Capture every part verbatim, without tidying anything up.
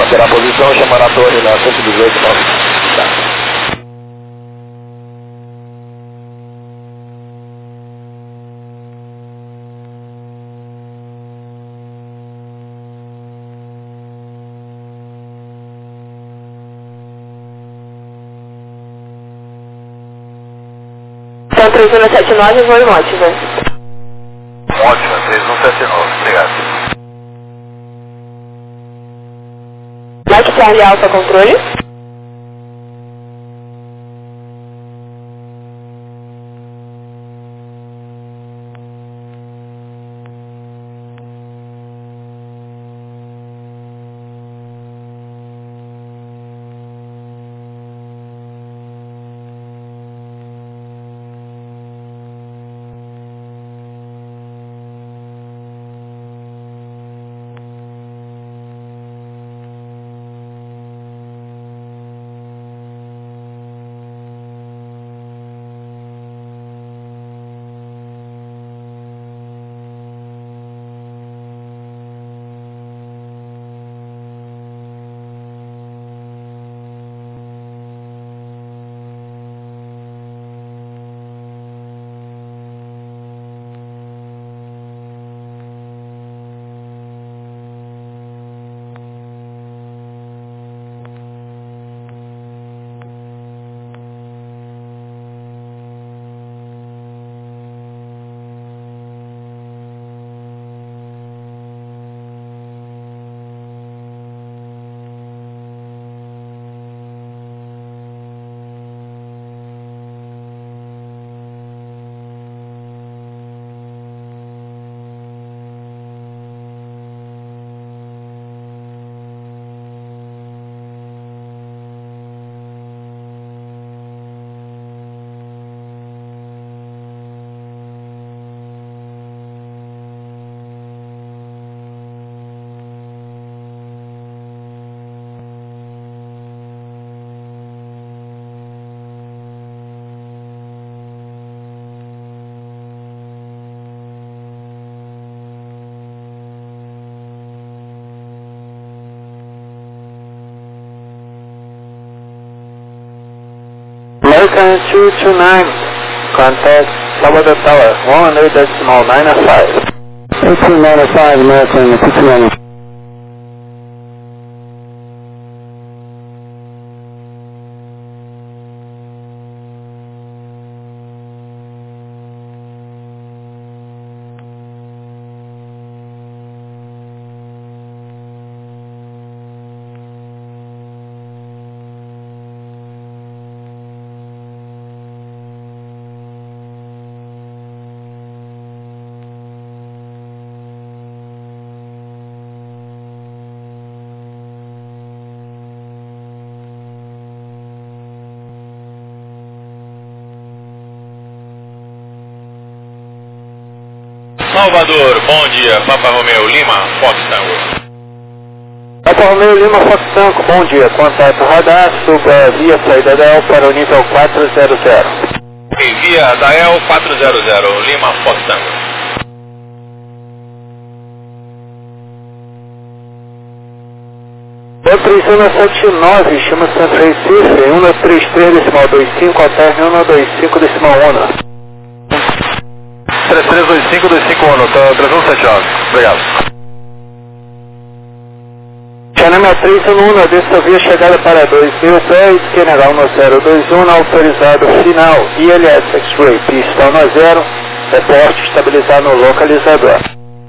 Será a posição, chamar a torre na cento e dezoito, nove. Tá. Então, três um sete nove, vou em Mótiva. Ótimo, três um sete nove, obrigado. Mike Charlie Alfa Controle. American two two nine, contact Salvador Tower, one hundred decimal nine five. eighteen ninety-five, American two two nine. Salvador, bom dia, Papa Romeo Lima, Fox Tango. Papa Romeo Lima, Fox Tango, bom dia, contato radar, suba via saída da El para o nível quatrocentos. Envia Dael quatrocentos, Lima, Fox Tango. três um sete nove, chama São Recife, um três três decimal dois cinco, alterna um dois cinco decimal um. três três dois cinco dois cinco um, tá, três um sete nove, obrigado. Chama três um um, dessa via chegada para dois mil pés, General um zero dois um, autorizado final, I L S X-Ray, pista um zero, reporte estabilizado no localizador.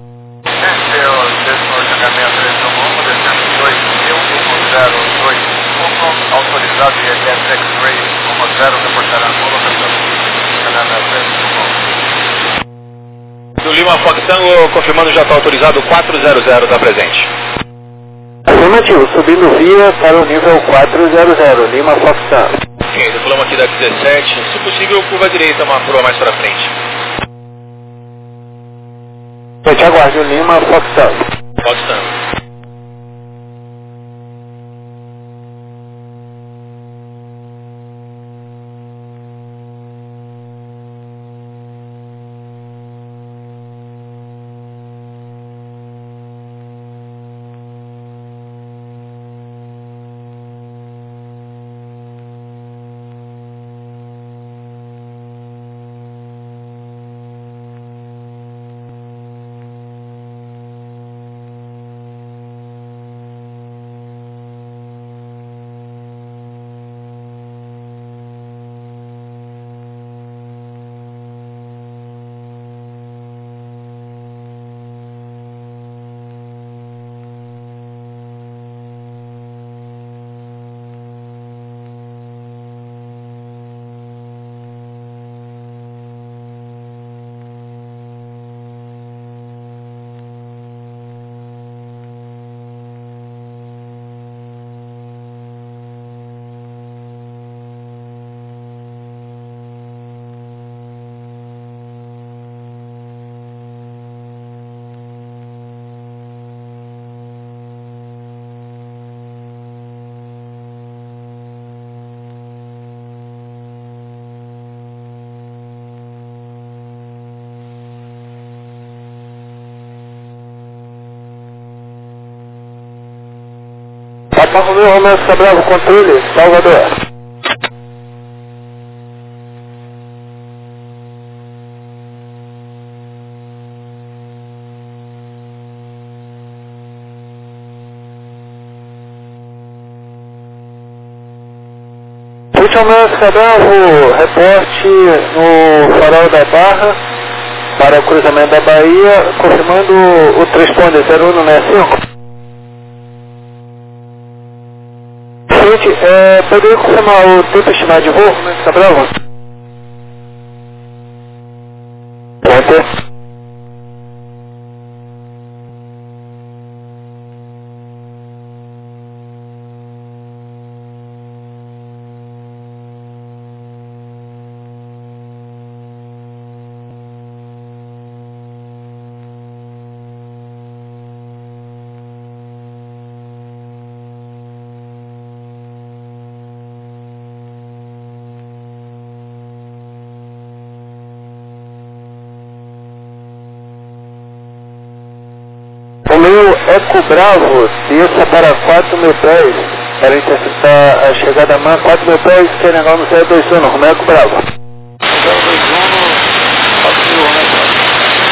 Autorizado I L S X-Ray um zero, reportará no local. Do Lima Fox Tango, confirmando já está autorizado quatrocentos da presente. Afirmativo, subindo via para o nível quatrocentos, Lima Fox Tango. Ok, decolamos aqui da dezessete, se possível curva direita, uma curva mais para frente. Eu te aguardo, Lima Fox Tango. Fox Tango. Alfa Romeo, Romeo Oscar Bravo, controle, Salvador. Romeo Oscar Bravo, reporte no farol da Barra para o cruzamento da Bahia, confirmando o transponder zero um sessenta e cinco. Gente, é, poderia confirmar o tempo estimado de voo, Romeo Oscar Bravo? Pronto. Romeo Eco Bravo, desça para quatro mil pés, para interceptar a chegada a M A N quatro mil pés, Q N H no zero dois um, Romeo Eco Bravo. zero dois um, quatro mil, Romeo Eco Bravo.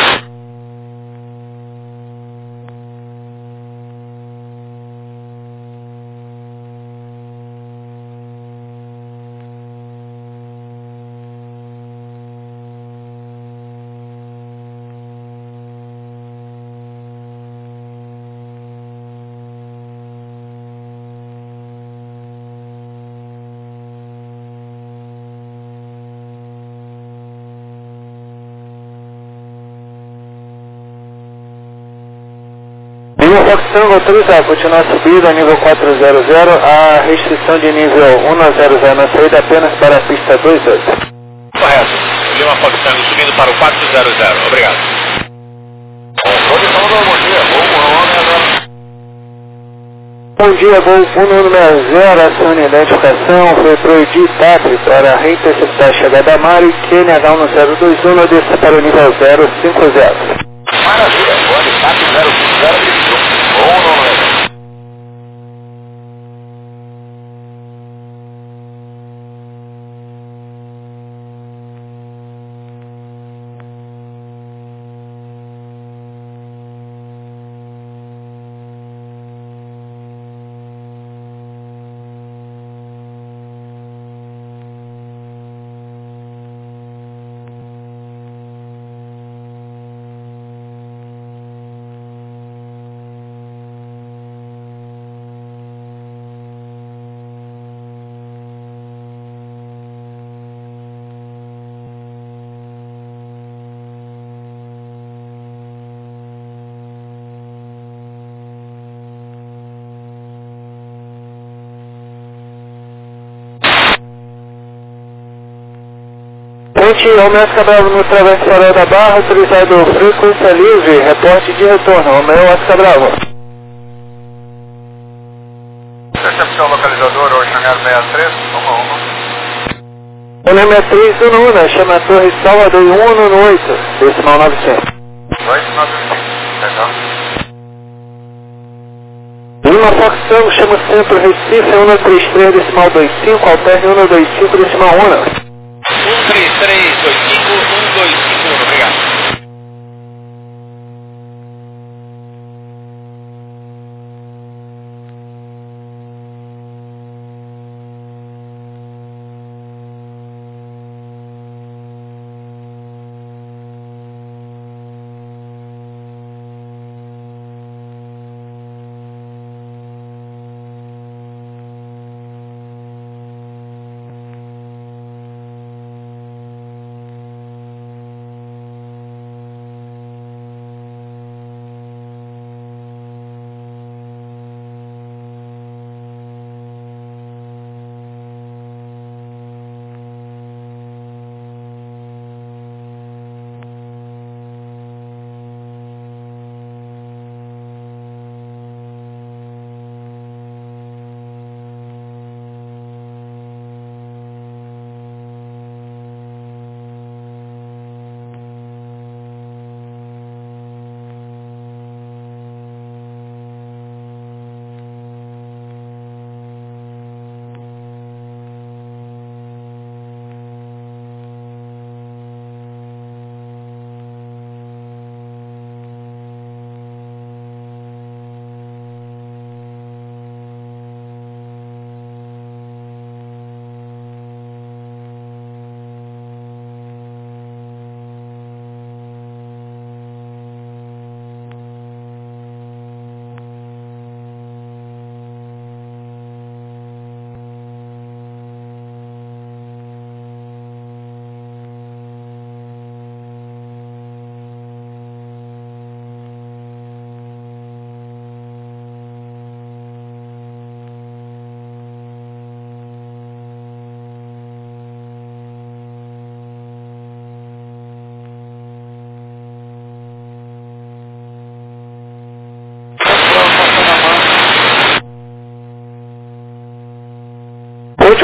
Lima Fox Tango autoriza a continuar subida a nível quatrocentos, a restrição de nível cento na saída apenas para a pista dois oito. Correto. Lima Fox Tango subindo para o quatrocentos. Obrigado. Bom dia, voo um nove zero, acione a identificação, foi pro Editap para reinterceptar a chegada a Mari, Q N H no zero dois um, desça para o nível zero cinco zero. Maravilha, o Editap zero cinco zero, bom nome. Ponte Romeo Oscar Bravo no Travessa Farol da Barra, autorizado frequência livre, reporte de retorno, Romeo Oscar Bravo. Recepção localizador, Oceanário sessenta e três, uma uma. O nome é três um um, chama a Torre Salvador um um oito, decimal novecentos. dois nove cinco, legal. Lima Fox Tango, chama o centro Recife, um três três, decimal vinte e cinco, alterne um dois cinco, decimal um. um três três dois cinco um dois cinco um, obrigado.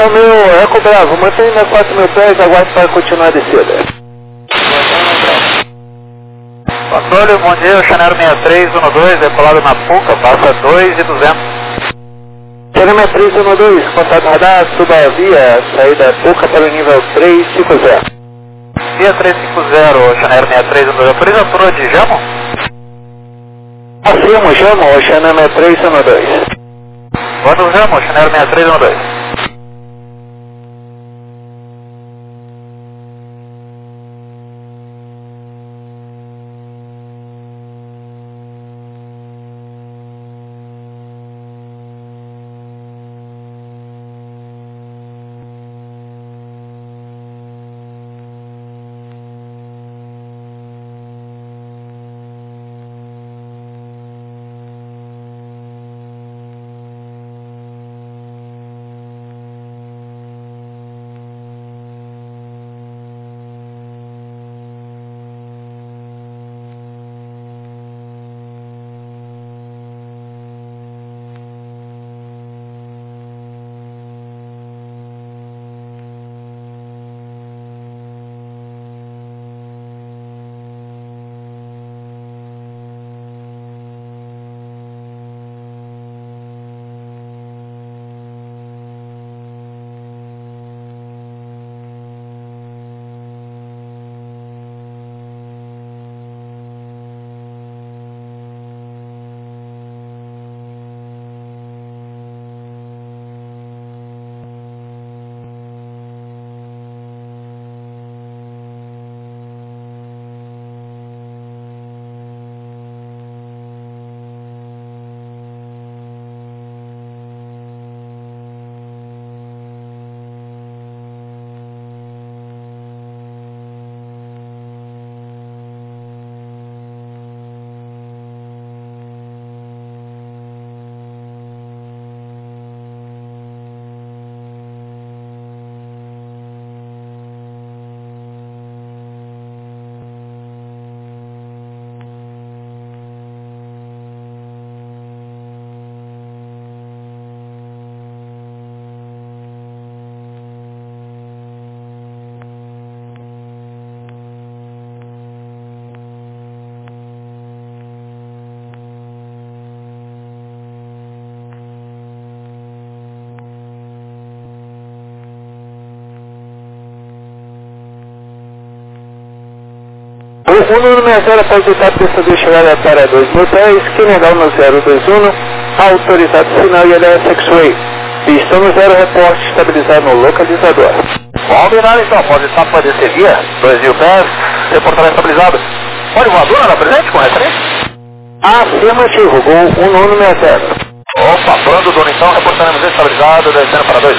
Então, meu Eco Bravo, mantenha quatro mil pés, aguarde para continuar a descida. Controle, bom dia, Channel sessenta e três doze, decolado na Puca, passa dois e duzentos. Channel sessenta e três doze, contato radar, suba a via, saída Puca para o nível trezentos e cinquenta. Via trezentos e cinquenta, Channel sessenta e três doze, autoriza a turma de Jamo? Afirmo, Jamo, Channel sessenta e três doze. Quando Jamo, Channel sessenta e três doze. O número sessenta pode estar precisando chegar para dois mil pés, que legal no zero dois um, autorizado sinal e L S X-Ray. Pista no zero, reporte estabilizado no localizador. Combinado então, pode estar para descer via, dois mil pés, reportar estabilizado. Pode voadora na presente com referência? Afirmativo, Gol um nono sessenta. Opa, pronto, dono então, reportaremos estabilizado, descendo para dois.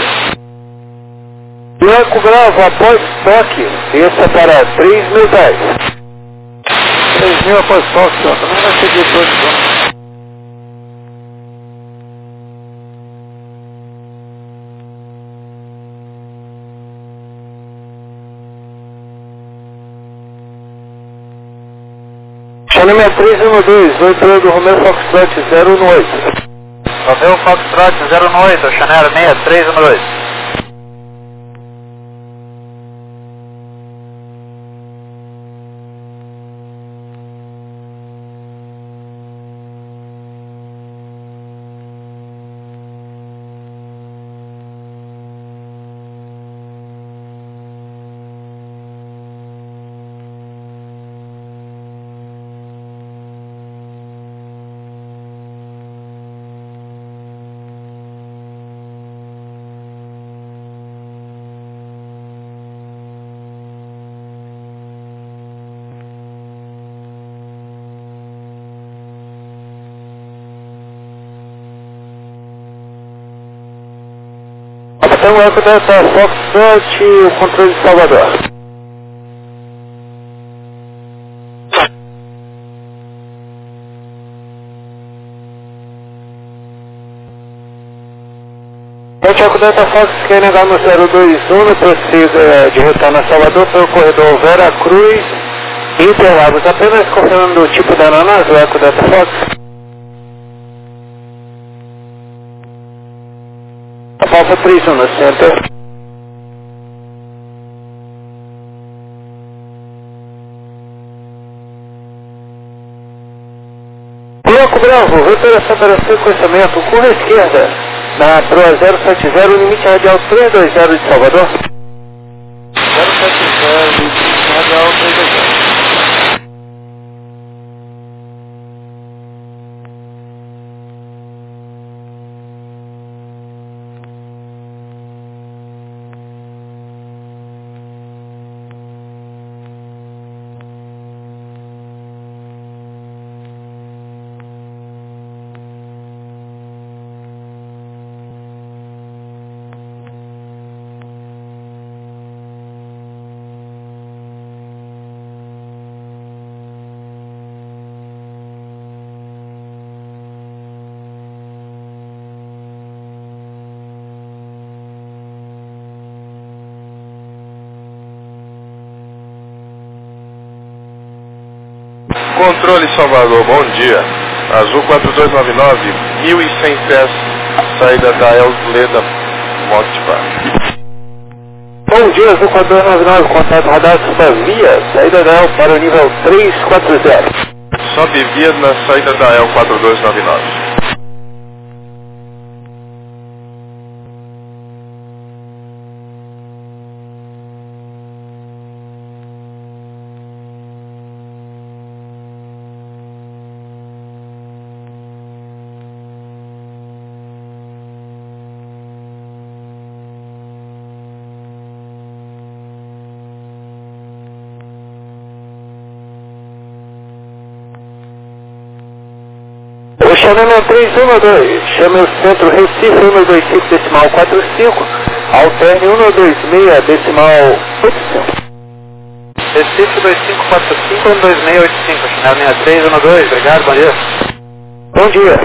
Blanco Bravo, após toque, desça para três mil pés. três mil após toque, ó, também vai seguir dois, então. Channel sessenta e três doze, oi do Romeo Foxtrot zero um oito. Romeo Foxtrot zero um oito, Channel sessenta e três doze. Então, é da Foxtrot, o controle de Salvador. O Tiago Delta Fox quer negar no zero dois um, precisa de retorno a Salvador pelo corredor Vera Cruz, Interlagos. Apenas confirmando o tipo da aeronave, o Eco Delta Fox. Alfa três um no centro. Bravo, recuperação para sequenciamento, curva esquerda, na Pro zero sete zero, limite radial trezentos e vinte de Salvador. zero sete zero, limite radial trezentos e vinte. Controle Salvador, bom dia. Azul quatro dois nove nove, mil e cem pés, saída da El Leda, Motivar. Bom dia, Azul quatro dois nove nove, contato radar da via, saída da El para o nível trezentos e quarenta. Sobe via na saída da El quatro dois nove nove. O chamamento três um dois, chame o centro Recife um dois cinco decimal quatro cinco, alterne um dois seis decimal oito cinco. Recife dois cinco quatro cinco um dois seis oito cinco, chamamento três um dois, obrigado, bom dia. Bom dia.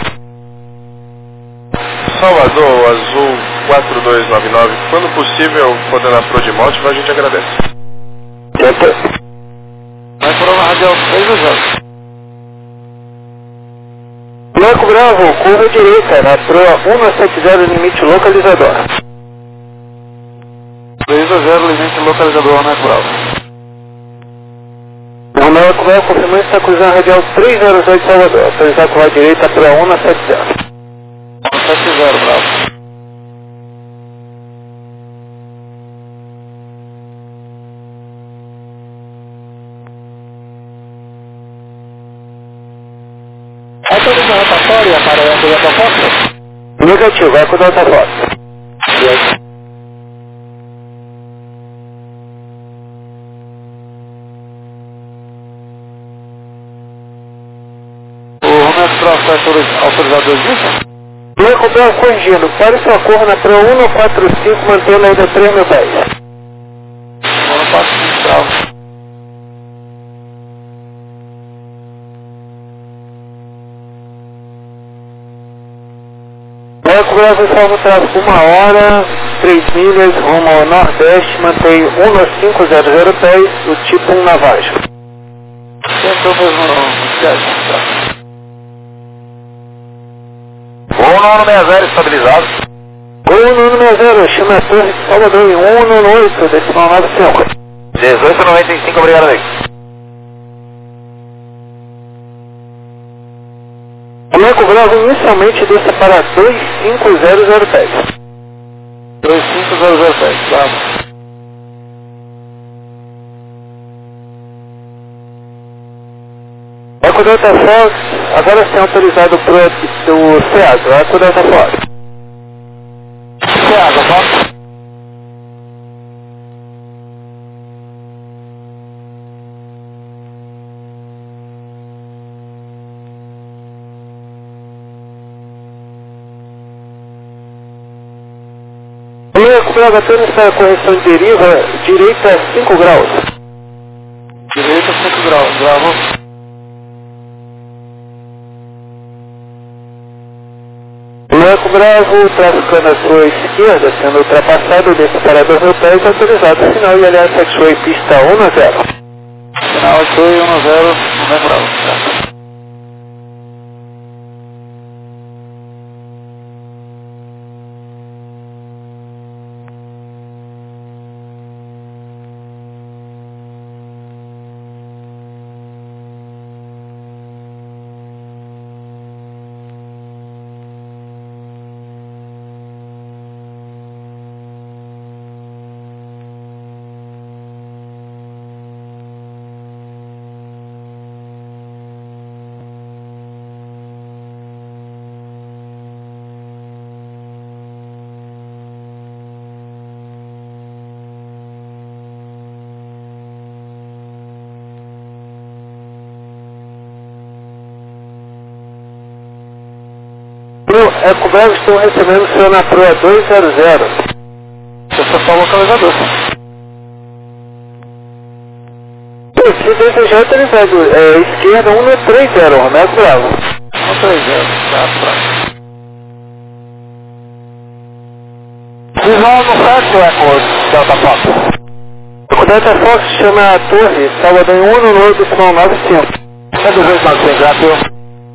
Salvador, Azul quatro dois nove nove, quando possível, podendo a Pro de Motivar, a gente agradece. Certo. Vai por uma radial três a zero. Blanco Bravo, curva direita, na Pro cento e setenta, limite localizador. três a zero, limite localizador, Blanco Bravo. O Blanco Bravo confirmando está cruzando a radial trezentos e oito Salvador, autorizar a curva direita Pro cento e setenta. cento e setenta, Bravo. Atualização rotatória para a ambiente da foto? Negativo, vai cuidar da foto. O Romero Bravo está autorizado dois dias? Blanco Bravo corrigindo, para sua cor na Pro cento e quarenta e cinco, mantendo ainda três mil pés. cento e quarenta e cinco, Bravo. Blanco Bravo salva o tráfego uma hora, três milhas, rumo ao nordeste, mantém um cinco zero zero pés, o tipo um navagem. Tentou mesmo no viagem. Gol nono sessenta estabilizado. Gol nono sessenta, chama a torre de Salvador em cento e oito, decimal nove cinco. dezoito noventa e cinco, obrigado, amigo. Blanco Bravo inicialmente desça para dois cinco zero zero pés. dois cinco zero zero pés, Bravo. Eco Delta Fox, agora sim autorizado pro do Ceasa, Eco Delta Fox. Ceasa, Fox. O Eco Bravo apenas para a correção de deriva, direita cinco graus. Direita cinco graus, Bravo. Blanco Bravo, traficando à sua esquerda, sendo ultrapassado desse para dois mil pés, autorizado final e aliás X-Ray pista um a zero. Final X-Ray um a zero, Blanco Bravo. Eu, EcoBravo, estou recebendo o seu na Proa dois zero zero. Esse é só o localizador. Se desejar, autorizado. É, esquerda um três zero, Romero Bravo. um três zero, tá, pronto. Visual no sete, Eco Delta Fox. O Delta Fox chama a Torre, Salvador em um no oito, Simão nove cinco. É do dois nove cinco, graças.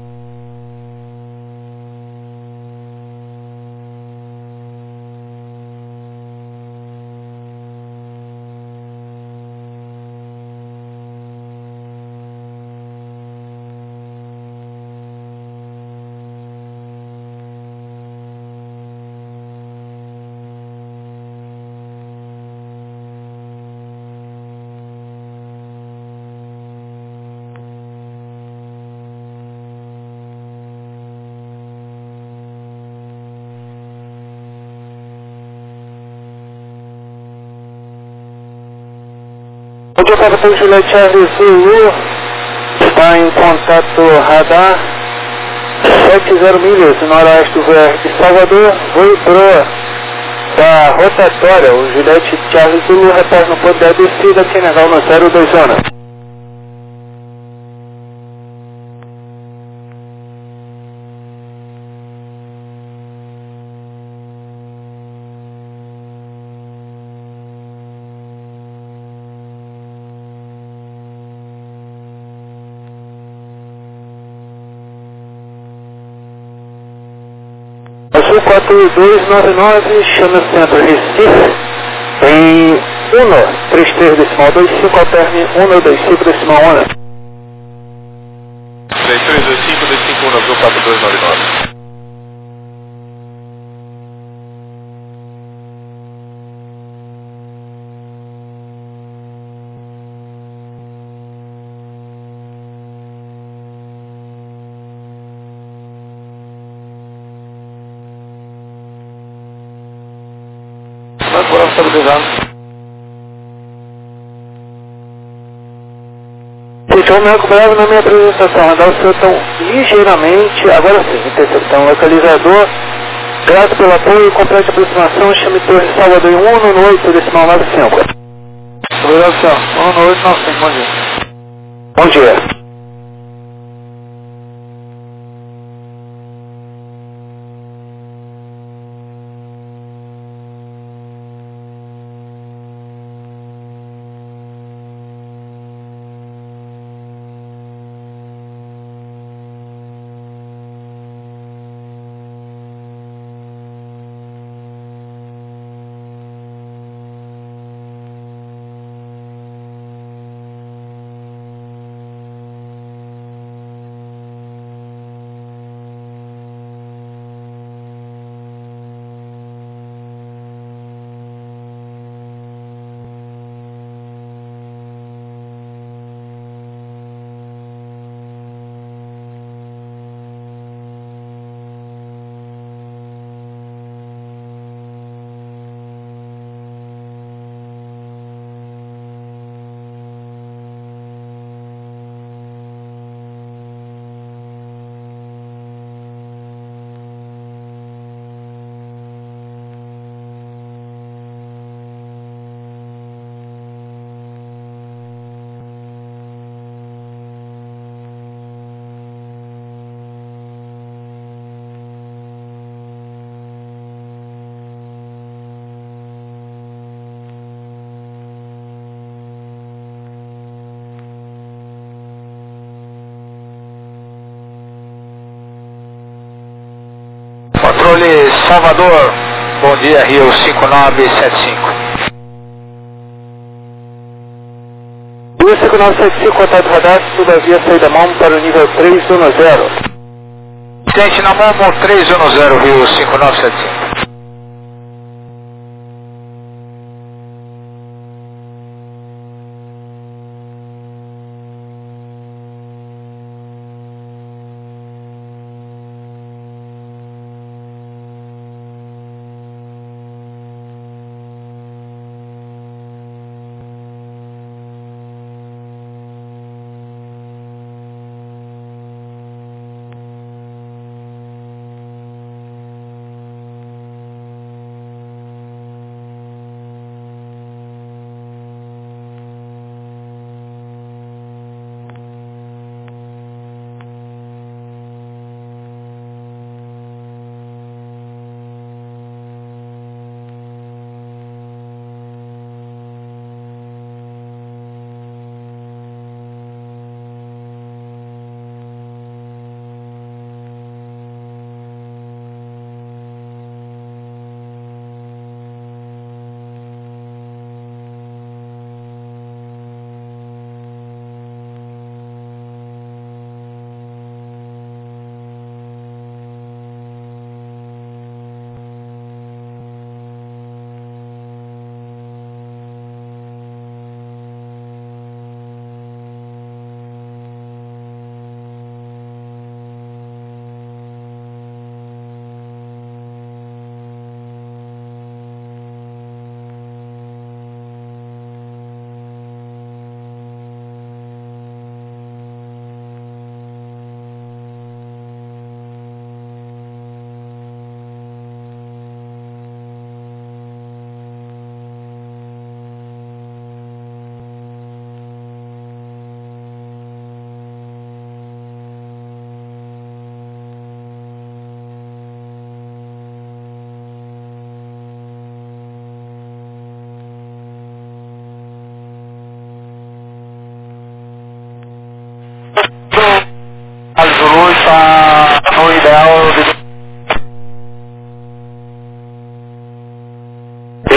Bom dia, capitão Juliette Charles Zulu. Está em contato radar sete zero milhas, noroeste do V R de Salvador. Voo Proa da rotatória. O Juliette Charles Zulu retorna no ponto da descida, Senegal no zero dois zona. Azul quatro dois nove nove, chama o centro Recife em um três três decimal dois cinco, alterne um dois cinco decimal um. três três dois cinco dois cinco um, Azul quatro dois nove nove. Vai por estabilizado. Gente, o meu bravo na minha apresentação, radar o seu tão ligeiramente, agora sim, interceptação, localizador, grato pelo apoio, completa aproximação, chame Torre Salvador em um no oito, decimal nove cinco. Obrigado, senhor. um oito nove cinco, bom dia. Bom dia. Controle Salvador, bom dia, Rio cinco nove sete cinco. Rio cinco nove sete cinco, contato radar, suba a via saída mão para o nível três um zero. Tente na mão três um zero, Rio cinco nove sete cinco.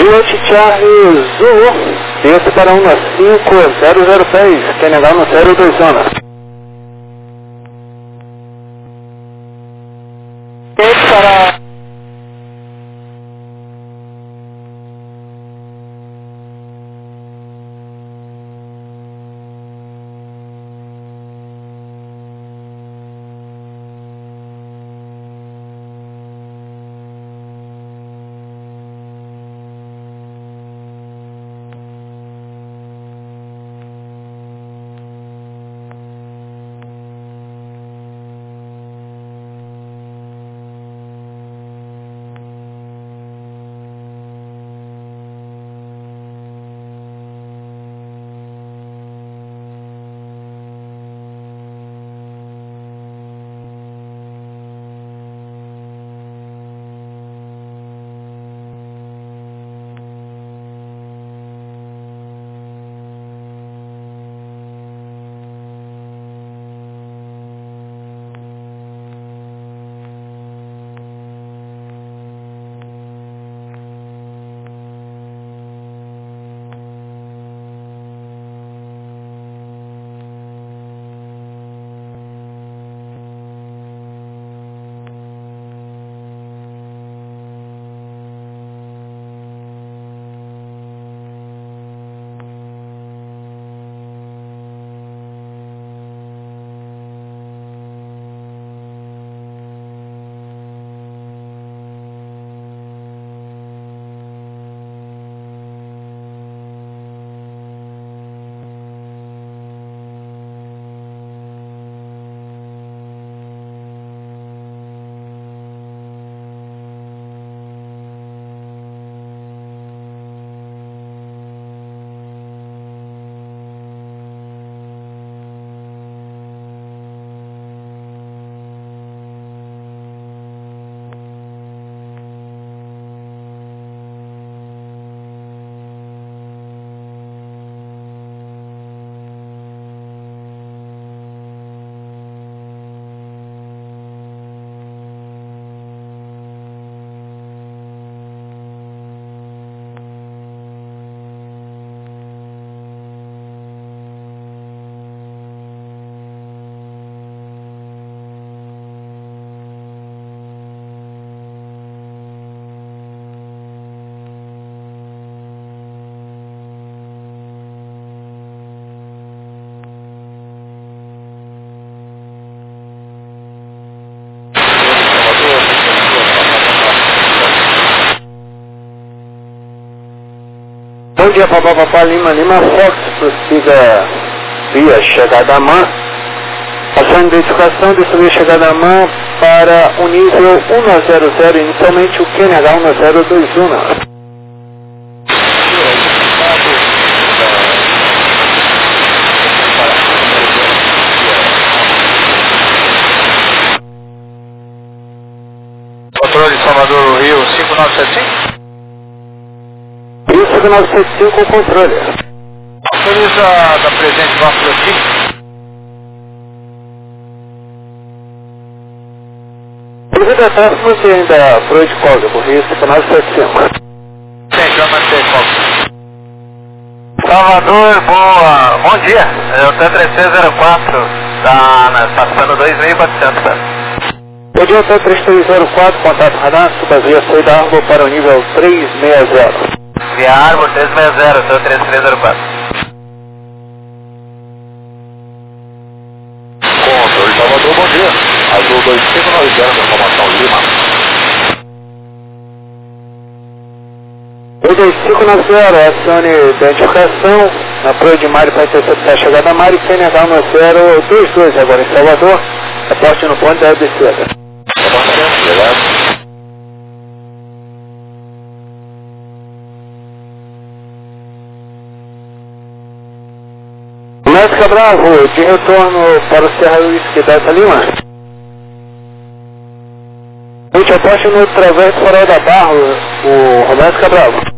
Juliette Charlie Zulu, desce para um cinco zero zero seis, quem negar no zero dois zona. Desce para... Bom dia, Papá Papá Lima Lima Fox, prossiga via chegada à mão. Passando identificação de subir chegada à mão para o nível um zero zero, inicialmente o Q N H um zero dois um. Controle Salvador Rio cinco nove sete cinco? Rio cinco nove sete cinco, controle. Autoriza da presente válvula aqui. Devido a tráfego, você ainda Freud Código, Rio cinco nove sete cinco. Sim, já manter foco. Salvador, boa. Bom dia. É o T três seis zero quatro, tá passando dois mil e quatrocentos, tá? Bom dia, T três três zero quatro, contato radar, subavia saída da árvore para o nível três seis zero. Via árvore três seis zero, T três três zero quatro. Controle Salvador, bom dia. Azul dois cinco nove zero, informação Lima. dois cinco nove zero, acione identificação na proa de Mari para interceptar a chegada a Mari, Q N H um zero dois dois agora em Salvador, aposte no ponto da descida. Médica Bravo, de retorno para o Serra Whisky Delta Lima. Gente, aposte no Traverso Farol da Barra, o Roberto Cabravo.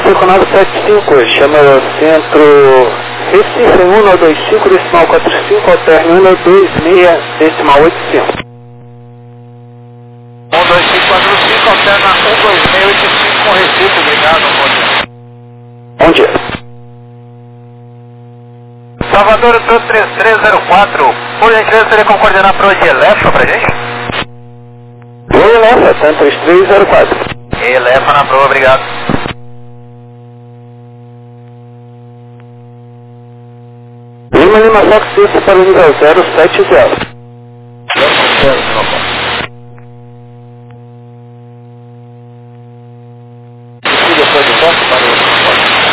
cinco nove sete cinco, chama o centro Recife um nove dois cinco, decimal quatro cinco, alterne um nove dois seis, decimal oito cinco. um dois cinco quatro cinco, alterna um dois seis oito cinco com Recife, obrigado, bom dia. Bom dia. Salvador três três zero quatro, por gentileza, seria como coordenar para o de Elefa pra gente? Oi, Elefa, Tanto três três zero quatro. Elefa na proa, obrigado. Lima Lima Fox desce para o nível zero sete zero. Depois de volta para o...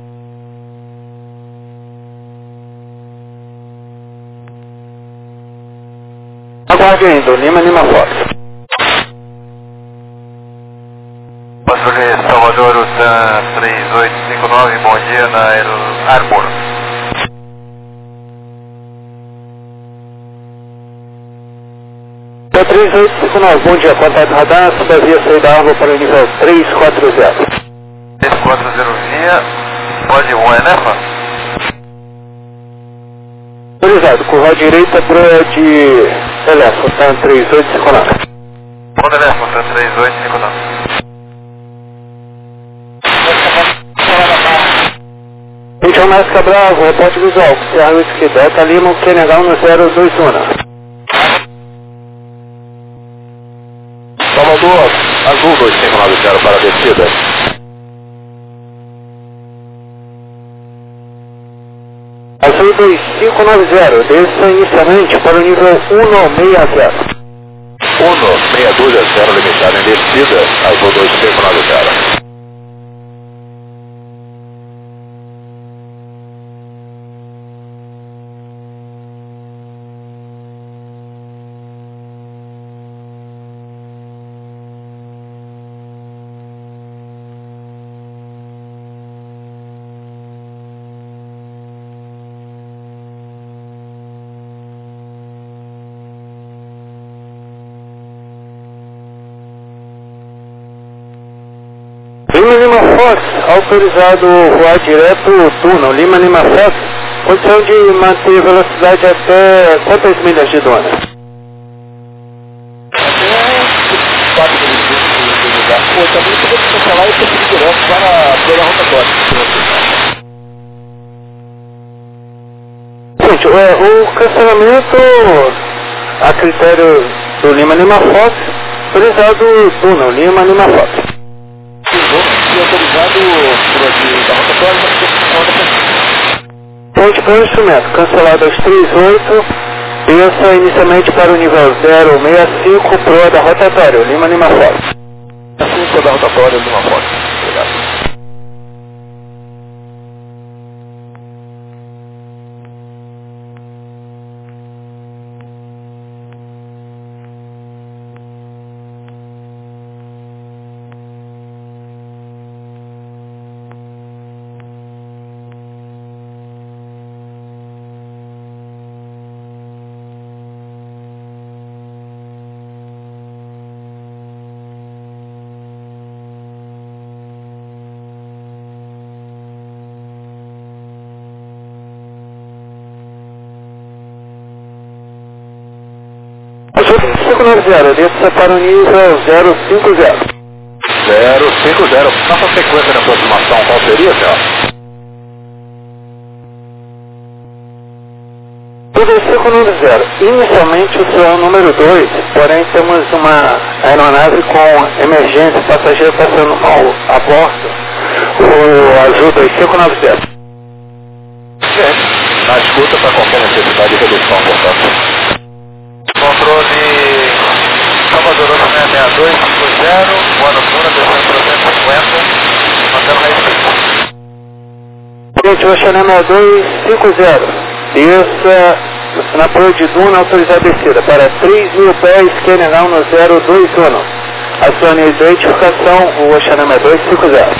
Aguarde ainda, Lima Lima Fox. Passageiro Salvador, U T A M três oito cinco nove, bom dia na El Arbor. três oito cinco nove, bom dia, contato radar, subavia saída da Arbor para o nível três quatro zero. três quatro zero via, pode um Elefa? Autorizado, curva direita para de Elefa, tá três oito cinco nove. Bom Elefa, tá três oito cinco nove. vinte e um Mesca Bravo, reporte visual, Serra Whisky Delta Lima, Q N H um zero dois um. Salvador, Azul dois cinco nove zero para a descida. Azul dois cinco nove zero, desça inicialmente para o nível um seis zero. um meia dúzia zero limitado em descida, Azul dois cinco nove zero. Lima Lima Fox, autorizado voar direto túnel, Lima Lima Fox, condição de manter velocidade até quantas milhas de dona? Até quatro minutos de lugar. Pô, também se você cancelar, eu preciso direto para a rotatória. Gente, o, o cancelamento a critério do Lima Lima Fox, autorizado túnel, Lima Lima Fox. E autorizado por aqui da rotatória, mas tem que Ponte para o instrumento, cancelado aos três oito, desça inicialmente para o nível zero seis cinco, proa da rotatória, Lima Lima Fox. Assim, proa da rotatória, Lima Fox. Obrigado. cinco nove zero, desça para o nível zero cinco zero. zero cinco zero. Nossa sequência de aproximação, qual seria, senhor? Tudo cinco nove zero. Inicialmente o seu é o número dois, porém temos uma aeronave com emergência, passageiro passando mal a bordo, o Azul dois cinco nove zero. Sim, na escuta para qualquer necessidade de redução, portanto. Controle Salvador oito seis seis dois cinco zero, boa notura, descendo para cento e cinquenta, mantendo na escuta. Gente, o Oceanema dois cinco zero, desça na proa de Duna, autorizar a descida para três mil pés, Q N H um zero dois um. A sua identificação, o Oceanema dois cinco zero.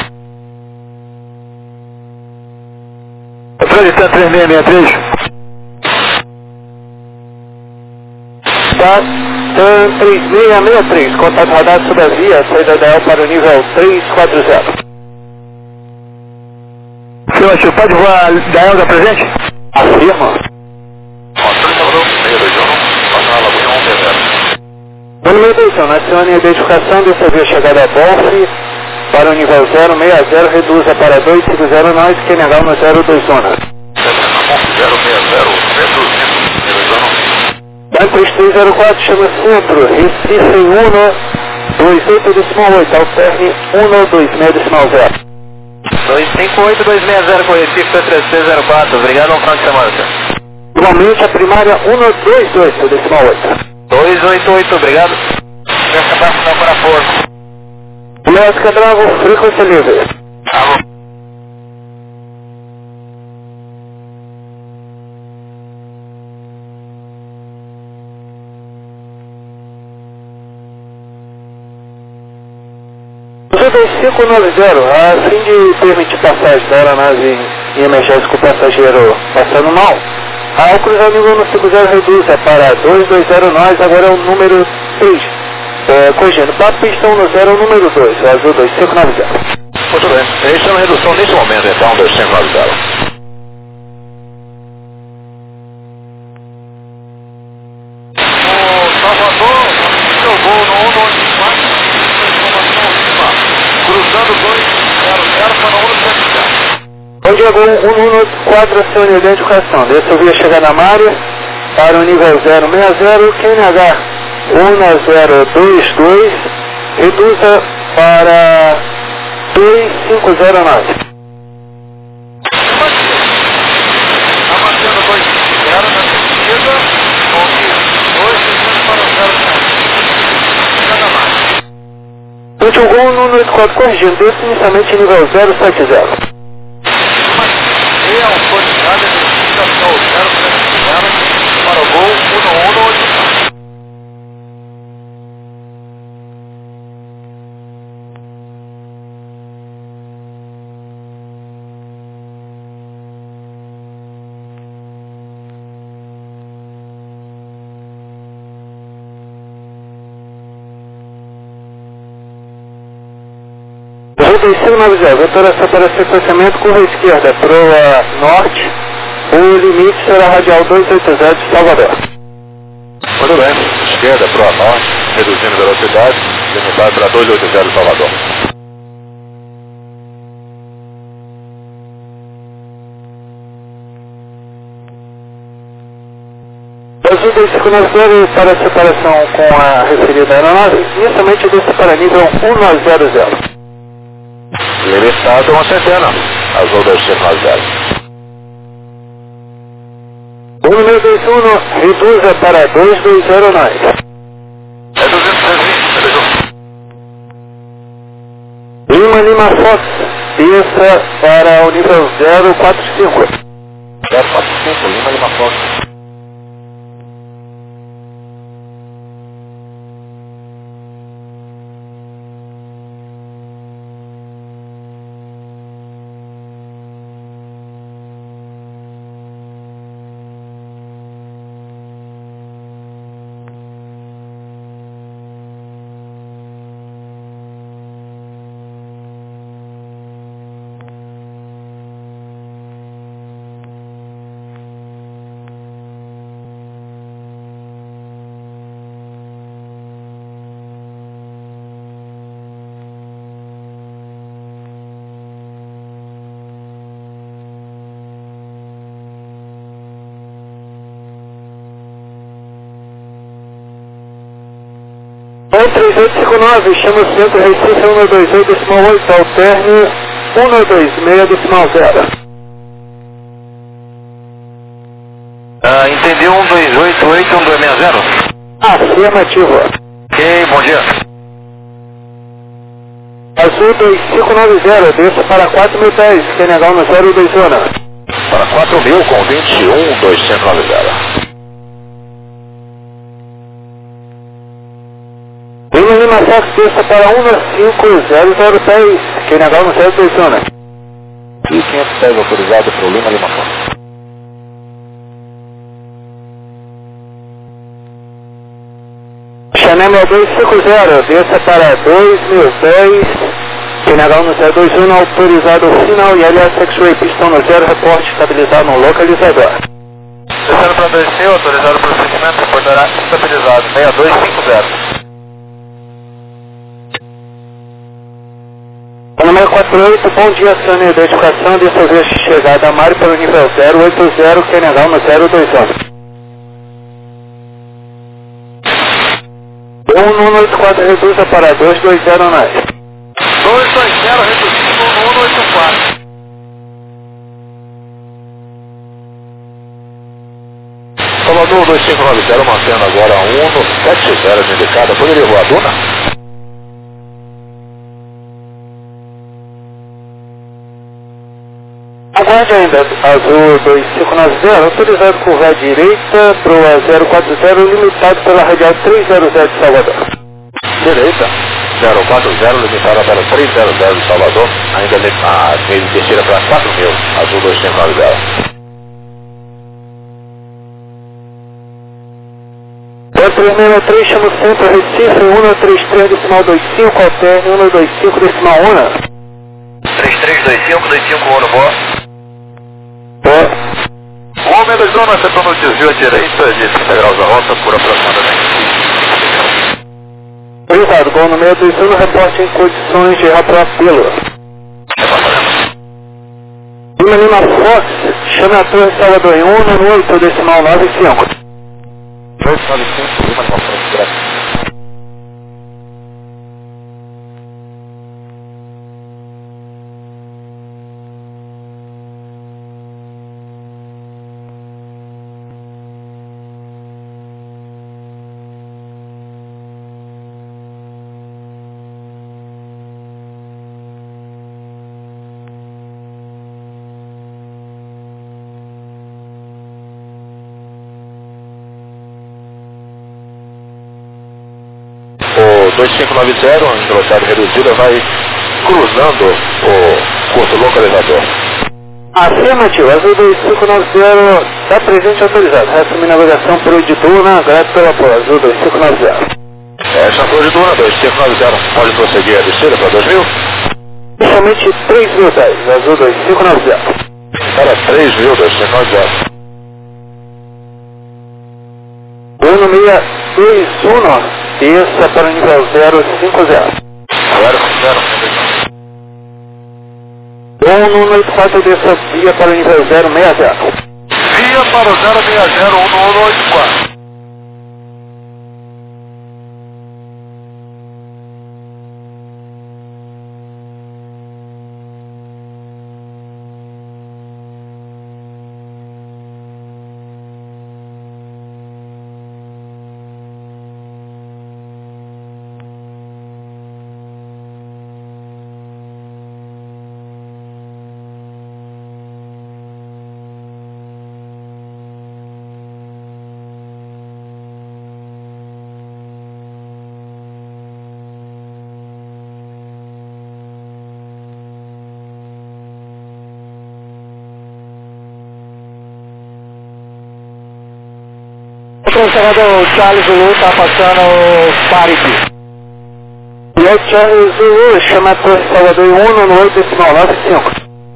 Afeganistão três seis seis três. Tá, TAM três seis seis três, contato radar sobre a via, saída da E L para o nível três quatro zero. Senhor, pode voar da Elga presente? Afirma. No número dois, acione a identificação dessa via chegada a Bolfe para o nível zero seis zero, reduza para dois cinco zero nove, Q N H no zero dois zona. zero seis zero, reduzindo. Dan três três zero quatro, chama centro, Recife um dois oito decimal oito, alterne um dois seis decimal zero. dois cinco oito dois seis zero com Recife três três zero quatro, obrigado, um final de semana, senhor. Igualmente a primária um dois oito decimal oito. dois oito oito, obrigado. Essa parte não para força. Médica Bravo, frequência livre. Alô. dois cinco nove zero, a fim de permitir passagem da aeronave em emergência com o passageiro passando mal, ao cruzar o nível no cinco zero reduza para dois dois zero nove, agora é o número três. É, corrigindo, para a pista um zero é o número dois, o azul dois cinco nove zero. Muito bem, deixa a redução nesse momento então, dois cinco nove zero. O Salvador, seu voo no um dois quatro, informação última, cruzando dois zero zero para um sete zero. Onde chegou um um quatro, acione a identificação, dessa via chegar na área para o nível zero seis zero, Q N H um zero dois dois, reduza para dois cinco zero nove. Está mantendo dois cinco zero na pesquisa, com dois descendo para o zero sete. Nada mais. Último gol no um oito quatro, corrigindo, desse inicialmente nível zero sete zero. E autorizada a identificação zero sete zero para o voo um um oito quatro. dois cinco nove zero, veteração para sequenciamento, curva esquerda, proa norte, o limite será radial dois oito zero de Salvador. Muito bem, esquerda, proa norte, reduzindo velocidade, limitar para dois oito zero Salvador. Azul dois cinco nove zero para a separação com a referida aeronave, inicialmente desce para nível um nove zero zero. Limitado uma centena, azul dois cinco nove zero. O número dois um, reduza para dois dois zero nove. É duzentos e vinte, reduziu. Lima Lima Fox, desça para o nível zero quatro cinco. zero quatro cinco, Lima Lima Fox. três oito cinco nove, chama o centro Recife um dois oito decimal oito, alterne um dois seis decimal zero. Ah, entendi, um dois oito oito um dois seis zero? Afirmativo. Ok, bom dia. Azul dois cinco nove zero, desça para quatro mil pés, Q N H no zero dois zona. Para quatro mil com vinte e um dois cinco nove zero. Lima Lima Fox, desça para um cinco zero zero seis, Q N H no zero dois zona. E quinhentos pés autorizado para o Lima Lima Fox. Chanel dois cinco zero, desça para dois mil pés, Q N H um no zero dois um, autorizado final e L S X-Ray, pistão no zero, reporte estabilizado no localizador. Descendo para dois C, autorizado o procedimento, reportará estabilizado, seis dois cinco zero. Número quatro oito, bom dia, Sônia, identificação, dessa vez chegada a Mário para o nível zero oito zero, Q N H um no zero dois um. um um oito quatro, reduza para dois dois zero nove. dois dois zero, reduzindo um um oito quatro. Salvador dois cinco nove zero, mantendo agora um no sete zero de indicada. Poderia voar a Duna? Aguarde ainda, azul dois cinco nove zero, autorizado curvar à direita para o zero quatro zero, limitado pela radial três zero zero de Salvador. Direita, zero quatro zero, limitada para três zero zero de Salvador, ainda a meio terceira para quatro mil, azul dois cinco nove zero. três seis três, chama o centro, Recife, um três três, decimal dois cinco, alterne, um dois cinco, decimal um. três três dois cinco, dois cinco um, boa. É. O homem da zona acertou no desvio à direita de trinta graus da rota por aproximadamente. Autorizado, gol no meio dois um, reporte em condições de apelo. Lima Lima Fox, chame a torre Salvador em um no oito, decimal nove cinco. dois nove cinco, Lima Lima Fox, graças. dois cinco nove zero, em velocidade reduzida, vai cruzando o curso localizador. Afirmativo, azul dois cinco nove zero, está presente autorizado. Resume navegação por Duna, grato pelo apoio, azul dois cinco nove zero. É, chantou de Duna, dois cinco nove zero, pode prosseguir a descida para dois mil? Inicialmente três mil dez, azul dois cinco nove zero. Para três mil, dois cinco nove zero. um seis dois um, desça para o nível zero cinco zero. zero zero. um um oito quatro, desça via para o nível zero seis zero. Via para o zero seis zero, um um oito quatro. Salvador, Charles Zulu está passando o Paris. E o Charles Zulu chama a torre Salvador em um no oito decimal nove cinco.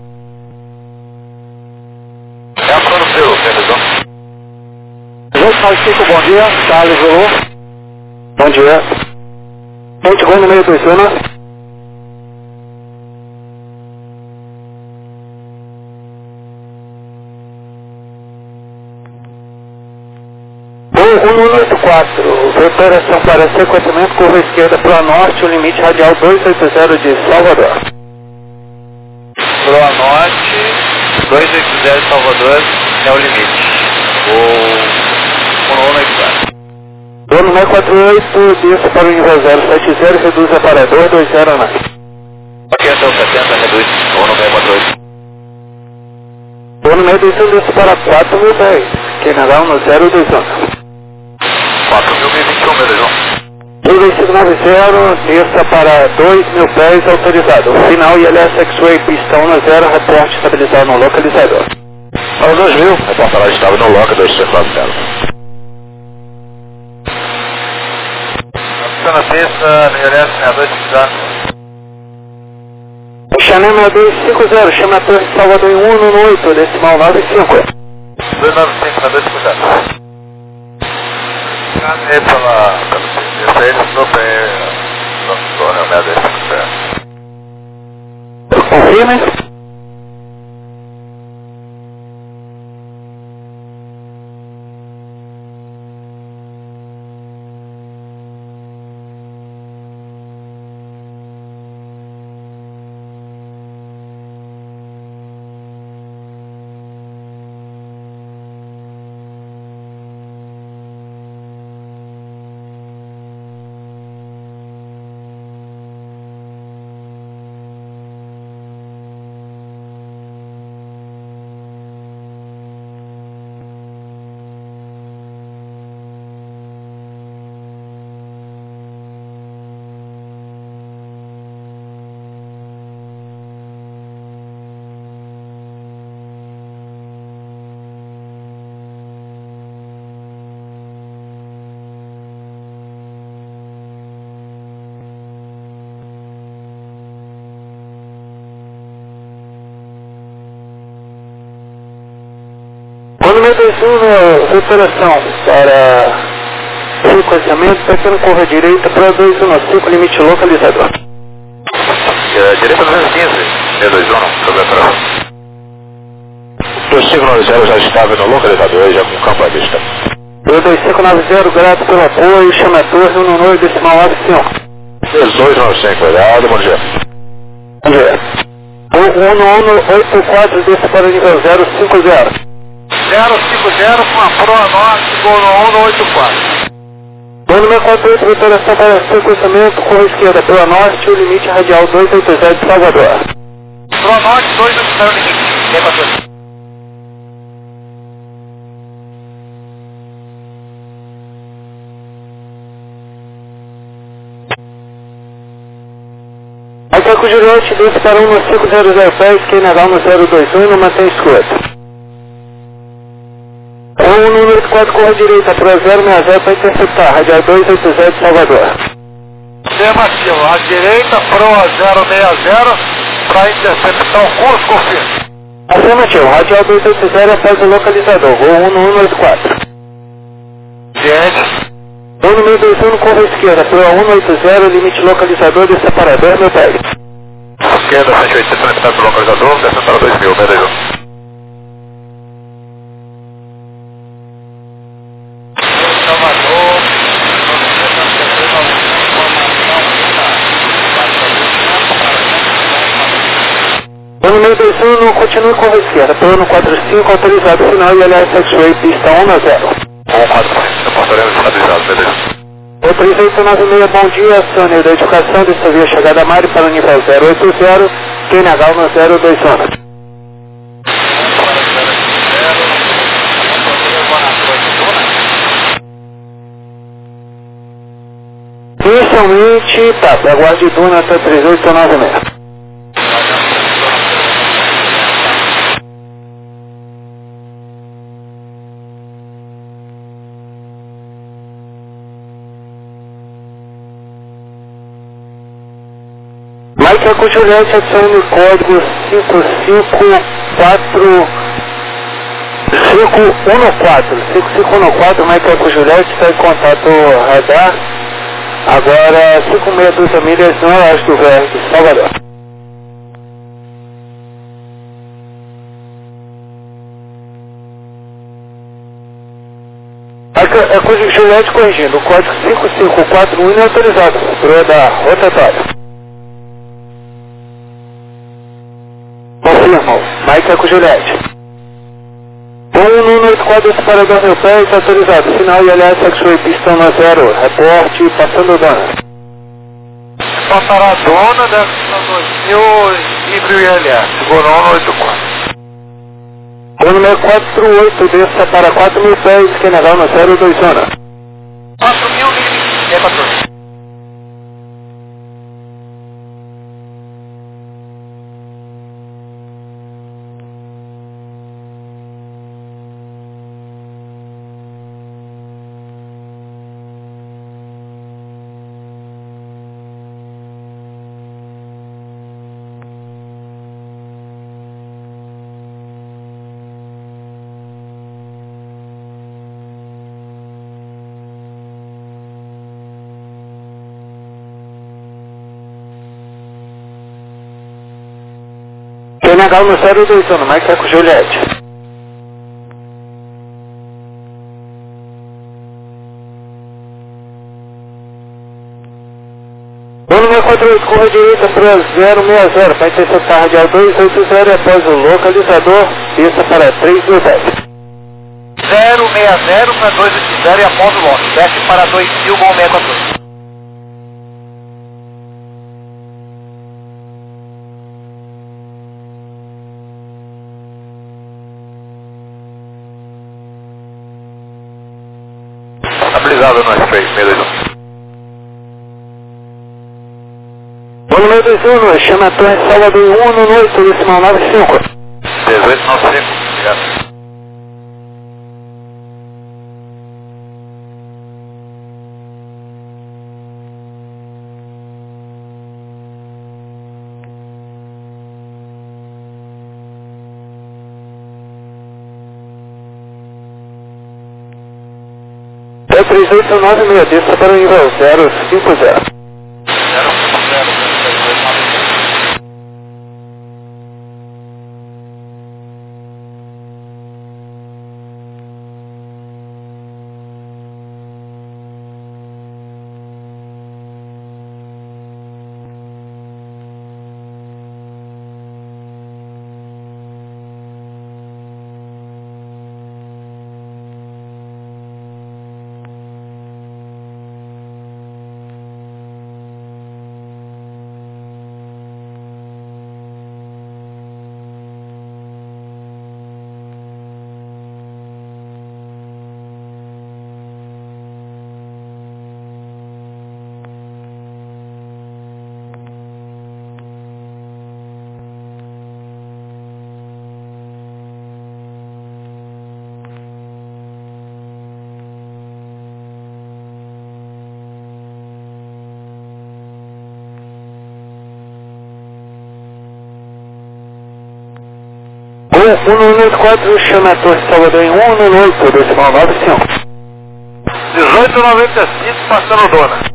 É a plano seu, Fernandão. oito nove cinco, bom dia, Charles Zulu. Bom dia. Ponte gol no meio dois um. um um oito quatro, operação para sequestramento, curva esquerda para o norte, o limite radial dois oito zero de Salvador. Proa norte, dois oito zero Salvador, é o limite. O um um oito quatro. Voo número quatro oito, desça para o nível zero sete zero, reduza para dois dois zero nove. Ok, então setenta, reduz, um um quatro oito. Voo número dois um, desça para quatro mil dez, Q N H um no zero dois um. quatro mil e vinte e um, beleza? dois cinco nove zero, desça para dois mil pés, autorizado. Final I L S X-Ray, pistão no zero, reporte estabilizado no localizador. Para dois mil, reportagem estava no loca dois cinco nove zero. Está na pista, melhorece, né? dois cinco zero. Channel seis dois cinco zero, chama a Torre de Salvador em um um oito, decimal nove cinco. dois nove cinco, dois cinco zero. É pela... Esse aí ele ficou bem... Não, não, não, dois cinco zero. Confirme. O número dois um, operação para sequenciamento, pequeno curva direita para dois um cinco, limite localizador. É, direita duzentos e quinze, D dois um, sobre a trava. dois cinco nove zero já estava no localizador, já com campo à vista. dois cinco nove zero, grato pelo apoio, chama a torre, um um oito, decimal nove cinco. dois nove cinco, cuidado, bom dia. Bom dia. um um oito quatro, desce para o nível zero cinco zero. zero cinco zero com a proa norte, gol no um oito quatro. Voo número quatro oito, operação para sequenciamento, curva esquerda pela norte, o limite radial dois oito zero de Salvador. Proa norte, dois oito zero limite. Vem pra frente. Aqui é com o Juliette, desce para um cinco zero zero pés, Q N H um zero dois um, não mantém escuta. um número quatro, curva direita, para zero seis zero para interceptar, radial dois oito zero de Salvador. Afirmativo, à direita, proa zero seis zero, para interceptar o curso, confirma. Afirmativo, radial dois oito zero após o localizador, voo um um oito quatro. Gente. Voo número dois um, curva esquerda, proa um oito zero, limite localizador de separador, meu pé. Esquerda, cento e oitenta, está para o localizador, desce para dois mil, beleza. O número dois um, continue com a esquerda, plano quatro cinco, autorizado final e L S X-Ray, pista um zero. um quatro cinco, portaremos estabilizado, beleza. O três oito nove seis, bom dia, acione da educação, desta via chegada a Mari para o nível zero oito zero, Q N H um zero dois um. Inicialmente, tá, aguarde Duna até três oito nove seis. Mike Eco Juliette, adicione o código cinco cinco quatro cinco um quatro. cinco cinco um quatro, Mike Eco Juliette, está em contato radar. Agora cinco seis dois milhas no oeste do V R de Salvador. Mike Eco Juliette corrigindo, o código cinco cinco quatro um é autorizado, proa da rotatória. Confirmam, Mike Eco Juliette. um um oito quatro, separador meu pé, está autorizado. Sinal I L S X-Ray, pista um zero, reporte, passando dona. Passará a dona, deve ser dois mil, híbrido I L S, gol no um oito quatro. O número quatro oito, desça para quatro mil pés, Q N H um zero dois um. quatro mil limite, é patrão. Senegal no zero dois um, Mike Eco Juliette. Bolo seis quatro oito, curva direita para zero seis zero, para interceptar radial dois oito zero e após o localizador, pista para três mil dez. zero seis zero para dois oito zero e após o lock, desce para dois mil com seis quatro oito. Estabilizado no S três, seis dois um. Bolo seis dois um, chama a Torre Salvador um no oito, decimal nove cinco. dezoito noventa e cinco, obrigado. É três oito nove seis, desça para o nível zero cinco zero. zero cinco zero, três dois nove cinco. um no oito quatro, chama a Torre Salvador em um no oito, decimal nove cinco. dezoito noventa e cinco, passando dona.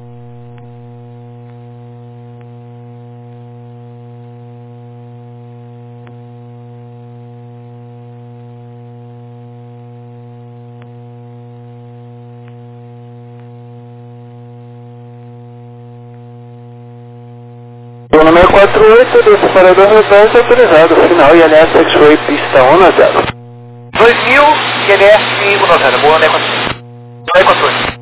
Bolo seis quatro oito, desce para dois reverso, autorizado, final I L S X-Ray, pista um a zero. dois mil, I L S um a zero, boa seis quatro oito.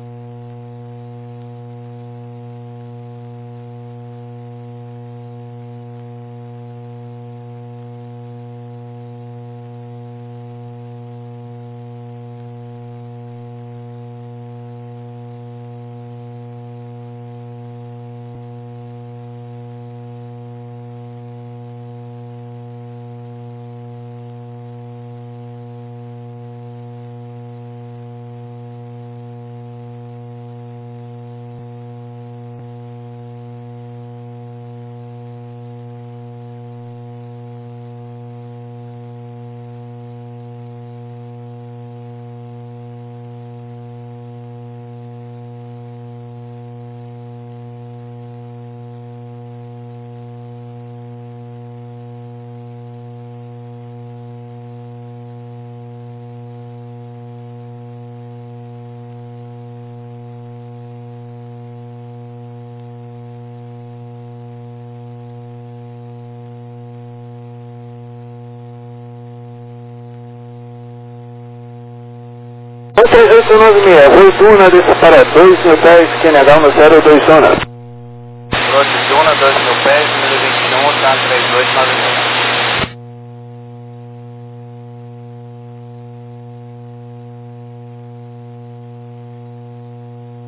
três oito nove seis, Voituna, desça para dois mil pés, Senegal no zero dois um. Duna, dois mil pés, número vinte e um, tá três dois nove seis.